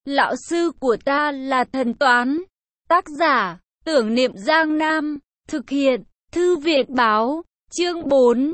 Lão sư của ta là thần toán. Tác giả, Tưởng Niệm Giang Nam. Thực hiện, Thư viện báo. Chương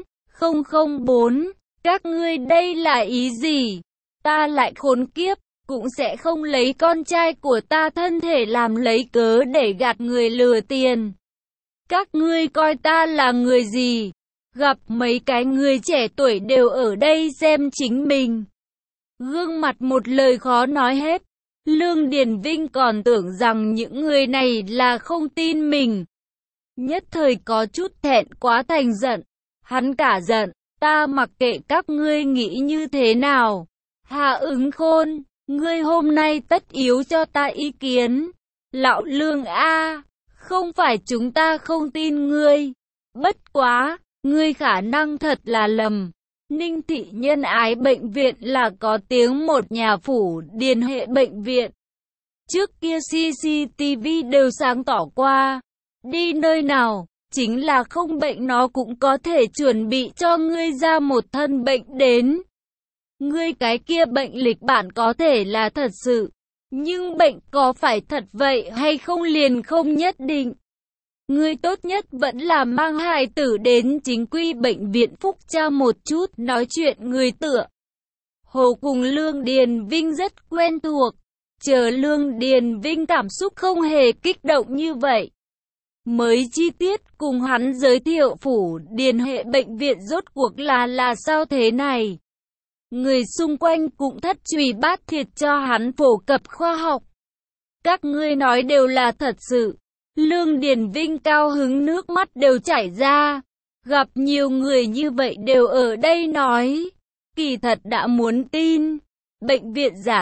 4004. Các ngươi đây là ý gì? Ta lại khốn kiếp, cũng sẽ không lấy con trai của ta thân thể làm lấy cớ để gạt người lừa tiền. Các ngươi coi ta là người gì? Gặp mấy cái người trẻ tuổi đều ở đây xem chính mình. Gương mặt một lời khó nói hết. Lương Điền Vinh còn tưởng rằng những người này là không tin mình. Nhất thời có chút thẹn quá thành giận. Hắn cả giận, ta mặc kệ các ngươi nghĩ như thế nào. Hà Ứng Khôn, ngươi hôm nay tất yếu cho ta ý kiến. Lão Lương a, không phải chúng ta không tin ngươi. Bất quá, ngươi khả năng thật là lầm. Ninh Thị Nhân Ái Bệnh viện là có tiếng một nhà Phủ Điền hệ bệnh viện. Trước kia CCTV đều sáng tỏ qua. Đi nơi nào, chính là không bệnh nó cũng có thể chuẩn bị cho ngươi ra một thân bệnh đến. Ngươi cái kia bệnh lịch bản có thể là thật sự, nhưng bệnh có phải thật vậy hay không liền không nhất định. Ngươi tốt nhất vẫn là mang hài tử đến chính quy bệnh viện Phúc Tra một chút, nói chuyện người tựa hồ cùng Lương Điền Vinh rất quen thuộc. Chờ Lương Điền Vinh cảm xúc không hề kích động như vậy, mới chi tiết cùng hắn giới thiệu Phủ Điền hệ bệnh viện rốt cuộc là sao thế này. Người xung quanh cũng thất truy bát thiệt cho hắn phổ cập khoa học. Các ngươi nói đều là thật sự. Lương Điền Vinh cao hứng nước mắt đều chảy ra. Gặp nhiều người như vậy đều ở đây nói. Kỳ thật đã muốn tin. Bệnh viện giả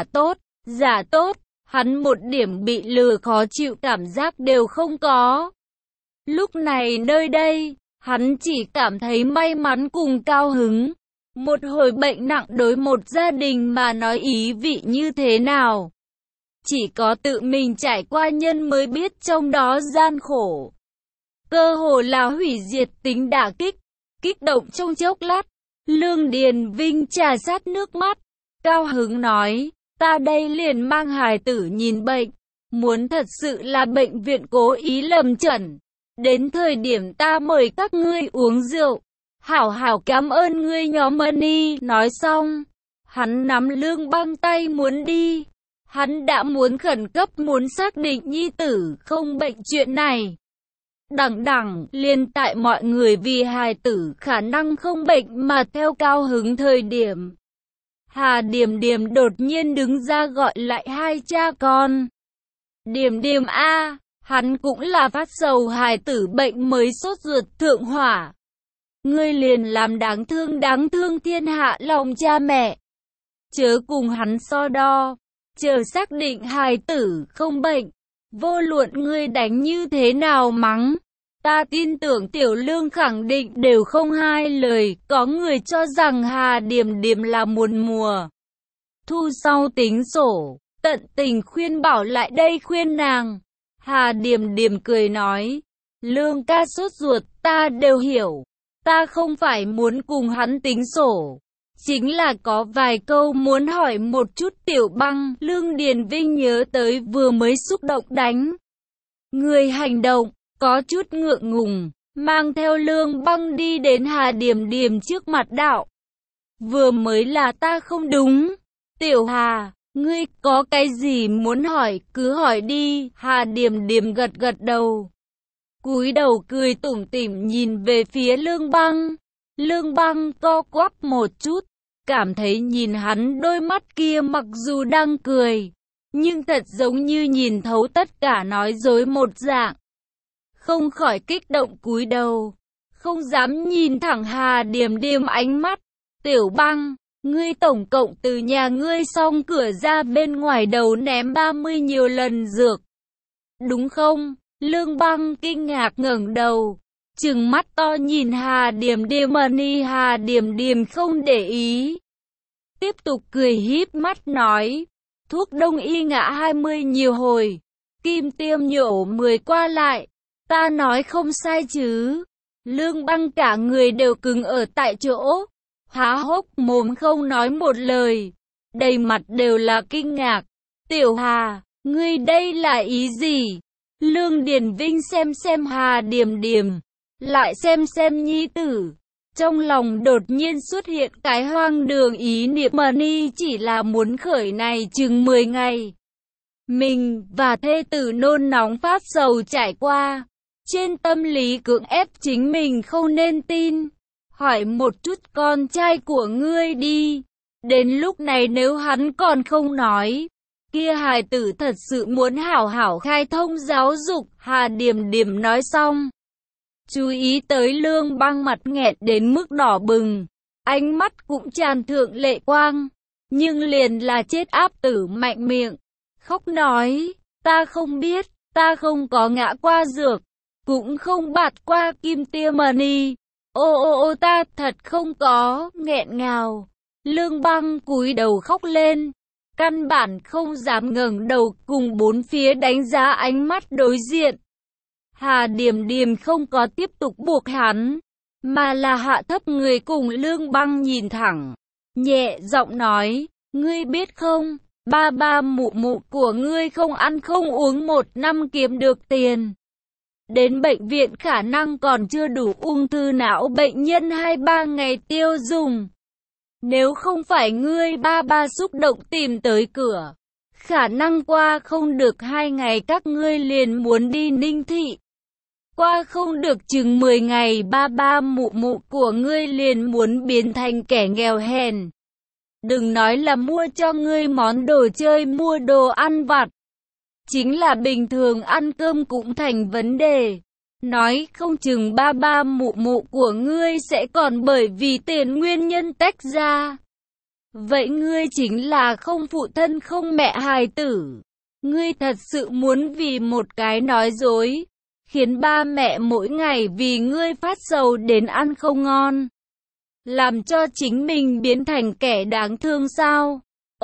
tốt, hắn một điểm bị lừa khó chịu cảm giác đều không có. Lúc này nơi đây, hắn chỉ cảm thấy may mắn cùng cao hứng. Một hồi bệnh nặng đối một gia đình mà nói ý vị như thế nào. Chỉ có tự mình trải qua nhân mới biết trong đó gian khổ. Cơ hồ là hủy diệt tính đả kích, kích động trong chốc lát. Lương Điền Vinh trà sát nước mắt, cao hứng nói, ta đây liền mang hài tử nhìn bệnh. Muốn thật sự là bệnh viện cố ý lầm chẩn. Đến thời điểm ta mời các ngươi uống rượu. Hảo hảo cảm ơn ngươi nhóm Money. Nói xong, hắn nắm Lương Băng tay muốn đi. Hắn đã muốn khẩn cấp muốn xác định nhi tử không bệnh chuyện này. Đằng liền tại mọi người vì hài tử khả năng không bệnh mà theo cao hứng thời điểm. Hà Điềm Điềm đột nhiên đứng ra gọi lại hai cha con. Điềm Điềm a, hắn cũng là phát sầu hài tử bệnh mới sốt ruột thượng hỏa. Ngươi liền làm đáng thương thiên hạ lòng cha mẹ. Chớ cùng hắn so đo. Chờ xác định hài tử không bệnh, vô luận ngươi đánh như thế nào mắng, ta tin tưởng Tiểu Lương khẳng định đều không hai lời. Có người cho rằng Hà Điềm Điềm là muôn mùa thu sau tính sổ, tận tình khuyên bảo lại đây khuyên nàng. Hà Điềm Điềm cười nói, Lương ca sốt ruột ta đều hiểu, ta không phải muốn cùng hắn tính sổ. Chính là có vài câu muốn hỏi một chút Tiểu Băng. Lương Điền Vinh nhớ tới vừa mới xúc động đánh người hành động, có chút ngượng ngùng, mang theo Lương Băng đi đến Hà Điềm Điềm trước mặt đạo. Vừa mới là ta không đúng. Tiểu Hà, ngươi có cái gì muốn hỏi cứ hỏi đi. Hà Điềm Điềm gật gật đầu, cúi đầu cười tủm tỉm nhìn về phía Lương Băng. Lương Băng co quắp một chút, cảm thấy nhìn hắn đôi mắt kia mặc dù đang cười, nhưng thật giống như nhìn thấu tất cả nói dối một dạng. Không khỏi kích động cúi đầu, không dám nhìn thẳng Hà Điềm Điềm ánh mắt. Tiểu Băng, ngươi tổng cộng từ nhà ngươi xong cửa ra bên ngoài đầu ném 30 nhiều lần dược, đúng không? Lương Băng kinh ngạc ngẩng đầu, trừng mắt to nhìn Hà Điềm Điềm. Hà Điềm Điềm không để ý, tiếp tục cười híp mắt nói, thuốc đông y ngã 20 nhiều hồi, kim tiêm nhổ 10 qua lại, ta nói không sai chứ? Lương Băng cả người đều cứng ở tại chỗ, há hốc mồm không nói một lời, đầy mặt đều là kinh ngạc. Tiểu Hà, ngươi đây là ý gì? Lương Điền Vinh xem Hà Điềm Điềm, lại xem nhi tử. Trong lòng đột nhiên xuất hiện cái hoang đường ý niệm Mani chỉ là muốn khởi này chừng 10 ngày. Mình và thê tử nôn nóng phát sầu trải qua. Trên tâm lý cưỡng ép chính mình không nên tin. Hỏi một chút con trai của ngươi đi. Đến lúc này nếu hắn còn không nói, kia hài tử thật sự muốn hảo hảo khai thông giáo dục. Hà Điềm Điềm nói xong, chú ý tới Lương Băng mặt nghẹn đến mức đỏ bừng, ánh mắt cũng tràn thượng lệ quang, nhưng liền là chết áp tử mạnh miệng, khóc nói, ta không biết, ta không có ngã qua dược, cũng không bạt qua kim tia Mani, ô ta thật không có, nghẹn ngào. Lương Băng cúi đầu khóc lên, căn bản không dám ngẩng đầu cùng bốn phía đánh giá ánh mắt đối diện. Hà Điềm Điềm không có tiếp tục buộc hắn, mà là hạ thấp người cùng Lương Băng nhìn thẳng, nhẹ giọng nói, ngươi biết không, ba mụ mụ của ngươi không ăn không uống 1 năm kiếm được tiền. Đến bệnh viện khả năng còn chưa đủ ung thư não bệnh nhân 2-3 ngày tiêu dùng. Nếu không phải ngươi ba xúc động tìm tới cửa, khả năng qua không được 2 ngày các ngươi liền muốn đi Ninh Thị. Qua không được chừng 10 ngày ba mụ mụ của ngươi liền muốn biến thành kẻ nghèo hèn. Đừng nói là mua cho ngươi món đồ chơi, mua đồ ăn vặt. Chính là bình thường ăn cơm cũng thành vấn đề. Nói không chừng ba mụ mụ của ngươi sẽ còn bởi vì tiền nguyên nhân tách ra. Vậy ngươi chính là không phụ thân không mẹ hài tử. Ngươi thật sự muốn vì một cái nói dối, khiến ba mẹ mỗi ngày vì ngươi phát sầu đến ăn không ngon, làm cho chính mình biến thành kẻ đáng thương sao?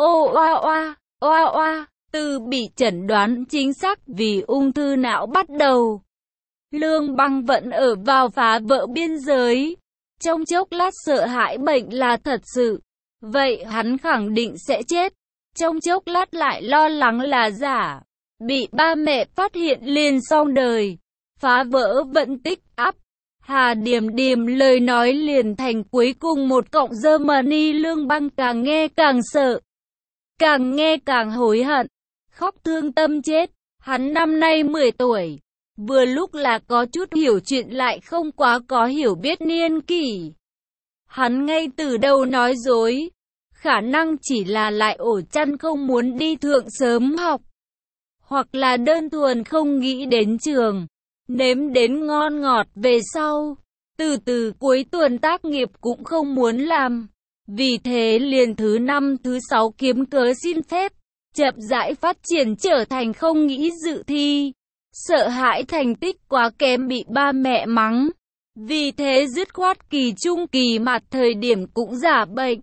Oa, từ bị chẩn đoán chính xác vì ung thư não bắt đầu. Lương Băng vẫn ở vào phá vỡ biên giới. Trong chốc lát sợ hãi bệnh là thật sự, vậy hắn khẳng định sẽ chết. Trong chốc lát lại lo lắng là giả, bị ba mẹ phát hiện liền xong đời. Phá vỡ vận tích áp. Hà Điềm Điềm lời nói liền thành cuối cùng một cọng dơ Mani. Lương Băng càng nghe càng sợ, càng nghe càng hối hận, khóc thương tâm chết. Hắn năm nay 10 tuổi, vừa lúc là có chút hiểu chuyện lại không quá có hiểu biết niên kỷ. Hắn ngay từ đầu nói dối, khả năng chỉ là lại ổ chăn không muốn đi thượng sớm học, hoặc là đơn thuần không nghĩ đến trường. Nếm đến ngon ngọt về sau, từ cuối tuần tác nghiệp cũng không muốn làm. Vì thế liền thứ 5 thứ 6 kiếm cớ xin phép, chậm rãi phát triển trở thành không nghĩ dự thi. Sợ hãi thành tích quá kém bị ba mẹ mắng. Vì thế dứt khoát kỳ trung kỳ mặt thời điểm cũng giả bệnh.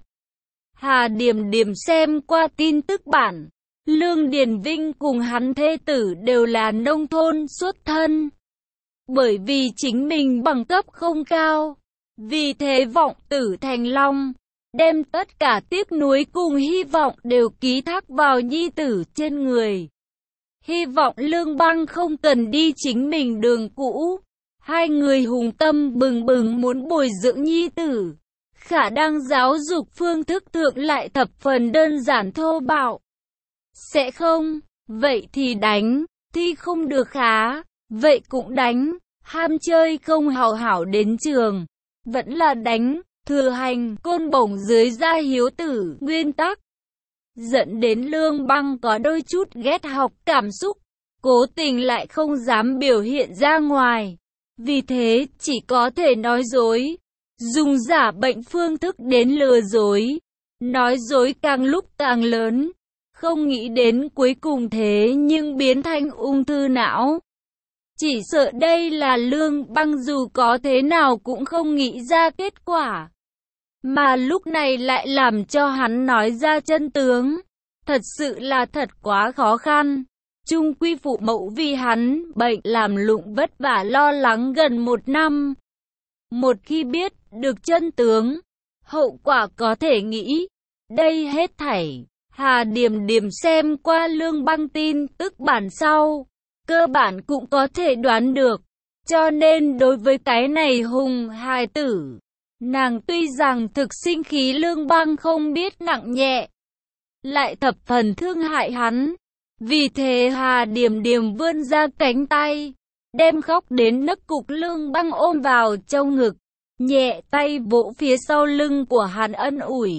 Hà Điềm Điềm xem qua tin tức bản, Lương Điền Vinh cùng hắn thê tử đều là nông thôn xuất thân. Bởi vì chính mình bằng cấp không cao, vì thế vọng tử thành long, đem tất cả tiếc nuối cùng hy vọng đều ký thác vào nhi tử trên người. Hy vọng Lương Băng không cần đi chính mình đường cũ. Hai người hùng tâm bừng bừng muốn bồi dưỡng nhi tử. Khả năng giáo dục phương thức thượng lại thập phần đơn giản thô bạo. Sẽ không, vậy thì đánh, thi không được khá, vậy cũng đánh. Ham chơi không hào hảo đến trường, vẫn là đánh, thừa hành, côn bổng dưới gia hiếu tử, nguyên tắc. Dẫn đến Lương Băng có đôi chút ghét học cảm xúc, cố tình lại không dám biểu hiện ra ngoài. Vì thế, chỉ có thể nói dối, dùng giả bệnh phương thức đến lừa dối. Nói dối càng lúc càng lớn, không nghĩ đến cuối cùng thế nhưng biến thành ung thư não. Chỉ sợ đây là Lương Băng dù có thế nào cũng không nghĩ ra kết quả. Mà lúc này lại làm cho hắn nói ra chân tướng. Thật sự là thật quá khó khăn. Chung quy phụ mẫu vì hắn bệnh làm lụng vất vả lo lắng gần 1 năm. Một khi biết được chân tướng, hậu quả có thể nghĩ. Đây hết thảy, Hà Điềm Điềm xem qua Lương Băng tin tức bản sau, cơ bản cũng có thể đoán được. Cho nên đối với cái này hùng hài tử, nàng tuy rằng thực sinh khí Lương Băng không biết nặng nhẹ, lại thập phần thương hại hắn. Vì thế Hà Điềm Điềm vươn ra cánh tay, đem khóc đến nấc cục Lương Băng ôm vào trong ngực, nhẹ tay vỗ phía sau lưng của hắn ân ủi.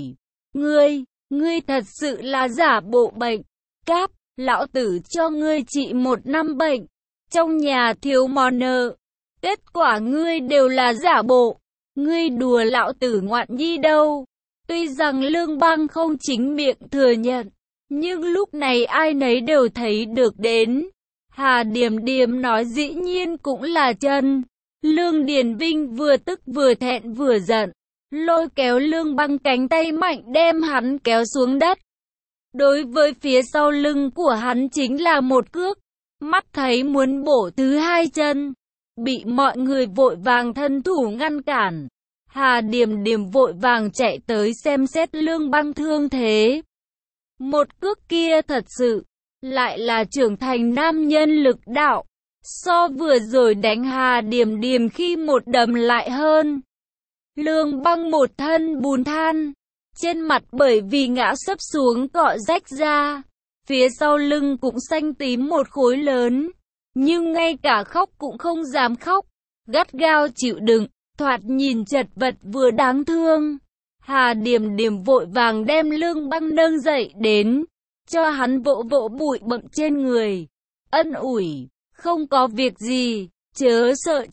Ngươi thật sự là giả bộ bệnh. Cáp, lão tử cho ngươi trị 1 năm bệnh. Trong nhà thiếu món nợ. Kết quả ngươi đều là giả bộ. Ngươi đùa lão tử ngoạn nhi đâu. Tuy rằng Lương Băng không chính miệng thừa nhận, nhưng lúc này ai nấy đều thấy được đến. Hà Điềm Điềm nói dĩ nhiên cũng là chân. Lương Điền Vinh vừa tức vừa thẹn vừa giận, lôi kéo Lương Băng cánh tay mạnh đem hắn kéo xuống đất. Đối với phía sau lưng của hắn chính là một cước, mắt thấy muốn bổ thứ hai chân, bị mọi người vội vàng thân thủ ngăn cản. Hà Điềm Điềm vội vàng chạy tới xem xét Lương Băng thương thế. Một cước kia thật sự lại là trưởng thành nam nhân lực đạo, so vừa rồi đánh Hà Điềm Điềm khi một đấm lại hơn. Lương Băng một thân bùn than, trên mặt bởi vì ngã sấp xuống cọ rách ra, phía sau lưng cũng xanh tím một khối lớn, nhưng ngay cả khóc cũng không dám khóc, gắt gao chịu đựng, thoạt nhìn chật vật vừa đáng thương. Hà Điềm Điềm vội vàng đem Lương Băng nâng dậy đến, cho hắn vỗ vỗ bụi bặm trên người, ân ủi, không có việc gì, chớ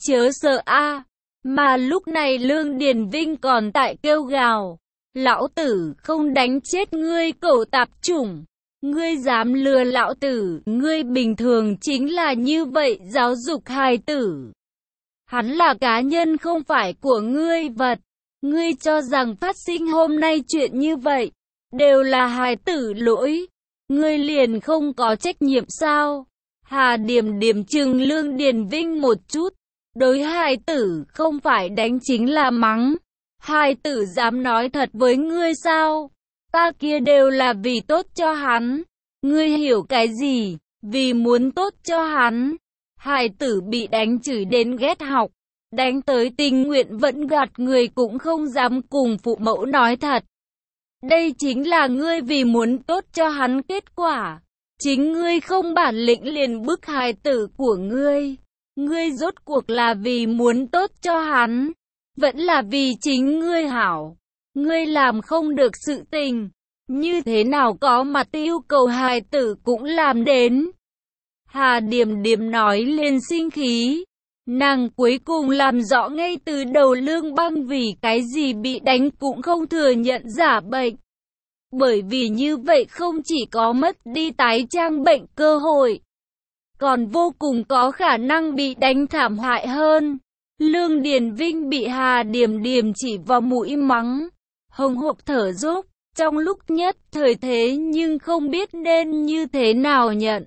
sợ a. Mà lúc này Lương Điền Vinh còn tại kêu gào, lão tử không đánh chết ngươi cẩu tạp chủng, ngươi dám lừa lão tử, ngươi bình thường chính là như vậy giáo dục hài tử. Hắn là cá nhân không phải của ngươi vật, ngươi cho rằng phát sinh hôm nay chuyện như vậy, đều là hài tử lỗi, ngươi liền không có trách nhiệm sao? Hà Điềm Điềm trừng Lương Điền Vinh một chút, đối hài tử không phải đánh chính là mắng. Hài tử dám nói thật với ngươi sao? Ta kia đều là vì tốt cho hắn. Ngươi hiểu cái gì? Vì muốn tốt cho hắn. Hài tử bị đánh chửi đến ghét học, đánh tới tình nguyện vẫn gạt người cũng không dám cùng phụ mẫu nói thật. Đây chính là ngươi vì muốn tốt cho hắn kết quả. Chính ngươi không bản lĩnh liền bức hài tử của ngươi. Ngươi rốt cuộc là vì muốn tốt cho hắn, vẫn là vì chính ngươi hảo. Ngươi làm không được sự tình, như thế nào có mặt yêu cầu hài tử cũng làm đến. Hà Điềm Điềm nói lên sinh khí. Nàng cuối cùng làm rõ ngay từ đầu Lương Băng vì cái gì bị đánh cũng không thừa nhận giả bệnh. Bởi vì như vậy không chỉ có mất đi tái trang bệnh cơ hội, còn vô cùng có khả năng bị đánh thảm hại hơn. Lương Điền Vinh bị Hà Điềm Điềm chỉ vào mũi mắng, hồng hộc thở dốc, trong lúc nhất thời thế nhưng không biết nên như thế nào nhận.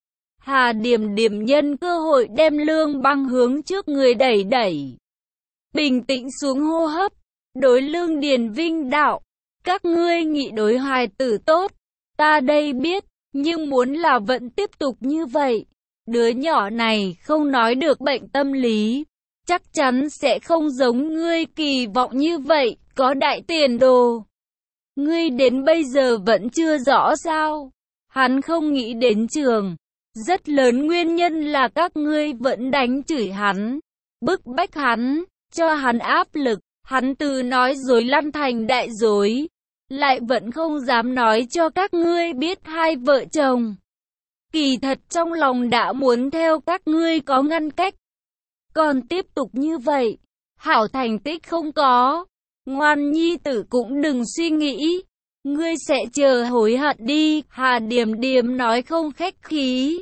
Hà Điềm Điềm nhân cơ hội đem Lương Băng hướng trước người đẩy đẩy. Bình tĩnh xuống hô hấp, đối Lương Điền Vinh đạo, các ngươi nghị đối hài tử tốt, ta đây biết, nhưng muốn là vẫn tiếp tục như vậy. Đứa nhỏ này không nói được bệnh tâm lý, chắc chắn sẽ không giống ngươi kỳ vọng như vậy, có đại tiền đồ. Ngươi đến bây giờ vẫn chưa rõ sao? Hắn không nghĩ đến trường. Rất lớn nguyên nhân là các ngươi vẫn đánh chửi hắn, bức bách hắn, cho hắn áp lực. Hắn từ nói dối lăn thành đại dối, lại vẫn không dám nói cho các ngươi biết hai vợ chồng. Kỳ thật trong lòng đã muốn theo các ngươi có ngăn cách. Còn tiếp tục như vậy, hảo thành tích không có. Ngoan nhi tử cũng đừng suy nghĩ, ngươi sẽ chờ hối hận đi. Hà Điềm Điềm nói không khách khí.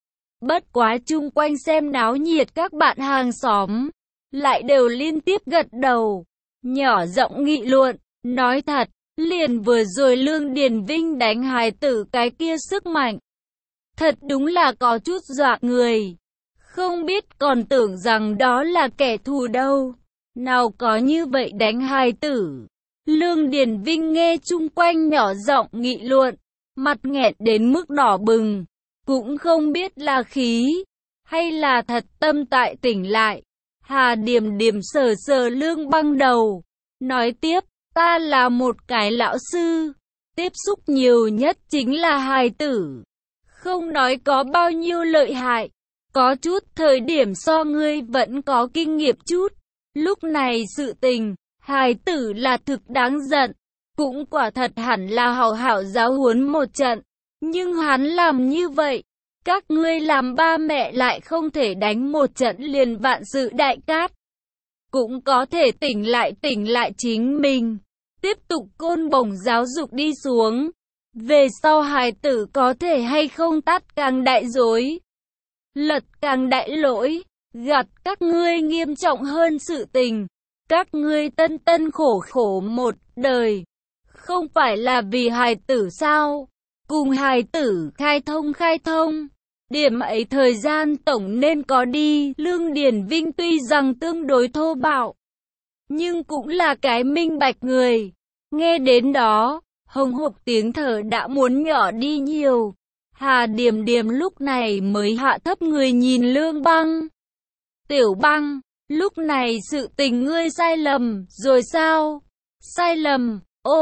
Bất quá chung quanh xem náo nhiệt các bạn hàng xóm, lại đều liên tiếp gật đầu, nhỏ giọng nghị luận, nói thật, liền vừa rồi Lương Điền Vinh đánh hài tử cái kia sức mạnh. Thật đúng là có chút dọa người, không biết còn tưởng rằng đó là kẻ thù đâu, nào có như vậy đánh hài tử. Lương Điền Vinh nghe chung quanh nhỏ giọng nghị luận, mặt nghẹn đến mức đỏ bừng, cũng không biết là khí, hay là thật tâm tại tỉnh lại. Hà Điềm Điềm sờ sờ Lương Băng đầu, nói tiếp, ta là một cái lão sư, tiếp xúc nhiều nhất chính là hài tử, không nói có bao nhiêu lợi hại, có chút thời điểm so ngươi vẫn có kinh nghiệm chút. Lúc này sự tình, hài tử là thực đáng giận, cũng quả thật hẳn là hảo hảo giáo huấn một trận, nhưng hắn làm như vậy, các ngươi làm ba mẹ lại không thể đánh một trận liền vạn sự đại cát. Cũng có thể tỉnh lại chính mình, tiếp tục côn bổng giáo dục đi xuống. Về sau hài tử có thể hay không tát càng đại dối, lật càng đại lỗi, gạt các ngươi nghiêm trọng hơn sự tình. Các ngươi tân tân khổ khổ một đời, không phải là vì hài tử sao? Cùng hài tử khai thông. Điểm ấy thời gian tổng nên có đi. Lương Điền Vinh tuy rằng tương đối thô bạo, nhưng cũng là cái minh bạch người. Nghe đến đó, hồng hộc tiếng thở đã muốn nhỏ đi nhiều. Hà Điềm Điềm lúc này mới hạ thấp người nhìn Lương Băng. Tiểu Băng, lúc này sự tình ngươi sai lầm rồi sao? Sai lầm,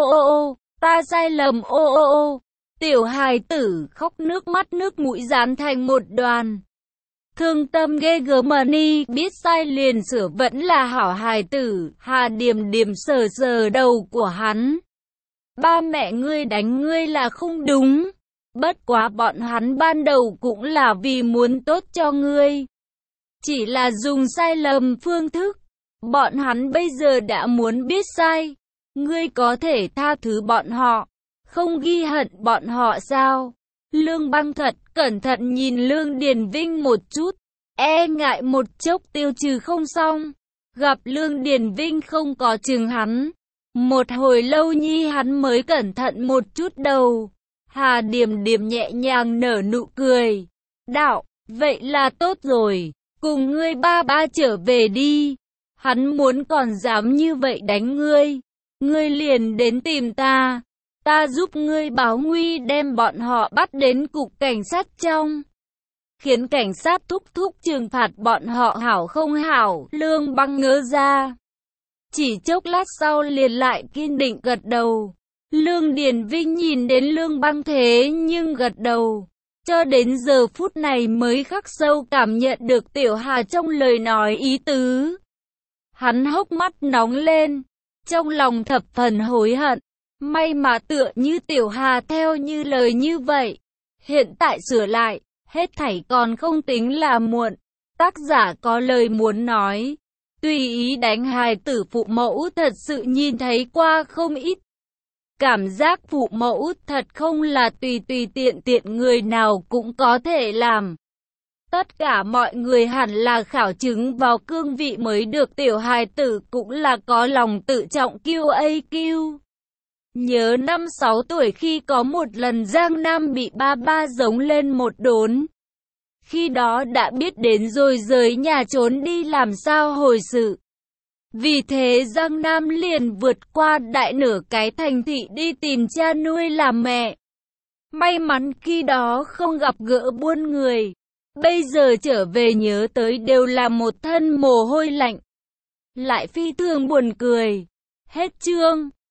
ô, ta sai lầm, ô. Tiểu hài tử khóc nước mắt nước mũi dán thành một đoàn. Thương tâm ghê gớm mà ni, biết sai liền sửa vẫn là hảo hài tử. Hà Điềm Điềm sờ sờ đầu của hắn. Ba mẹ ngươi đánh ngươi là không đúng. Bất quá bọn hắn ban đầu cũng là vì muốn tốt cho ngươi. Chỉ là dùng sai lầm phương thức. Bọn hắn bây giờ đã muốn biết sai. Ngươi có thể tha thứ bọn họ, không ghi hận bọn họ sao? Lương Băng thật cẩn thận nhìn Lương Điền Vinh một chút, e ngại một chốc tiêu trừ không xong. Gặp Lương Điền Vinh không có chừng hắn, một hồi lâu nhi hắn mới cẩn thận một chút đầu. Hà Điềm Điềm nhẹ nhàng nở nụ cười, đạo, vậy là tốt rồi, cùng ngươi ba trở về đi. Hắn muốn còn dám như vậy đánh ngươi, ngươi liền đến tìm ta. Ta giúp ngươi báo nguy đem bọn họ bắt đến cục cảnh sát trong. Khiến cảnh sát thúc trừng phạt bọn họ hảo không hảo. Lương Băng ngớ ra. Chỉ chốc lát sau liền lại kiên định gật đầu. Lương Điền Vinh nhìn đến Lương Băng thế nhưng gật đầu. Cho đến giờ phút này mới khắc sâu cảm nhận được Tiểu Hà trong lời nói ý tứ. Hắn hốc mắt nóng lên, trong lòng thập phần hối hận. May mà tựa như Tiểu Hà theo như lời như vậy. Hiện tại sửa lại, hết thảy còn không tính là muộn. Tác giả có lời muốn nói. Tùy ý đánh hài tử phụ mẫu thật sự nhìn thấy qua không ít. Cảm giác phụ mẫu thật không là tùy tiện người nào cũng có thể làm. Tất cả mọi người hẳn là khảo chứng vào cương vị mới được. Tiểu hài tử cũng là có lòng tự trọng QAQ. Nhớ năm 6 tuổi khi có một lần Giang Nam bị ba giống lên một đốn. Khi đó đã biết đến rồi rời nhà trốn đi làm sao hồi sự. Vì thế Giang Nam liền vượt qua đại nửa cái thành thị đi tìm cha nuôi làm mẹ. May mắn khi đó không gặp gỡ buôn người. Bây giờ trở về nhớ tới đều là một thân mồ hôi lạnh. Lại phi thường buồn cười. Hết chương.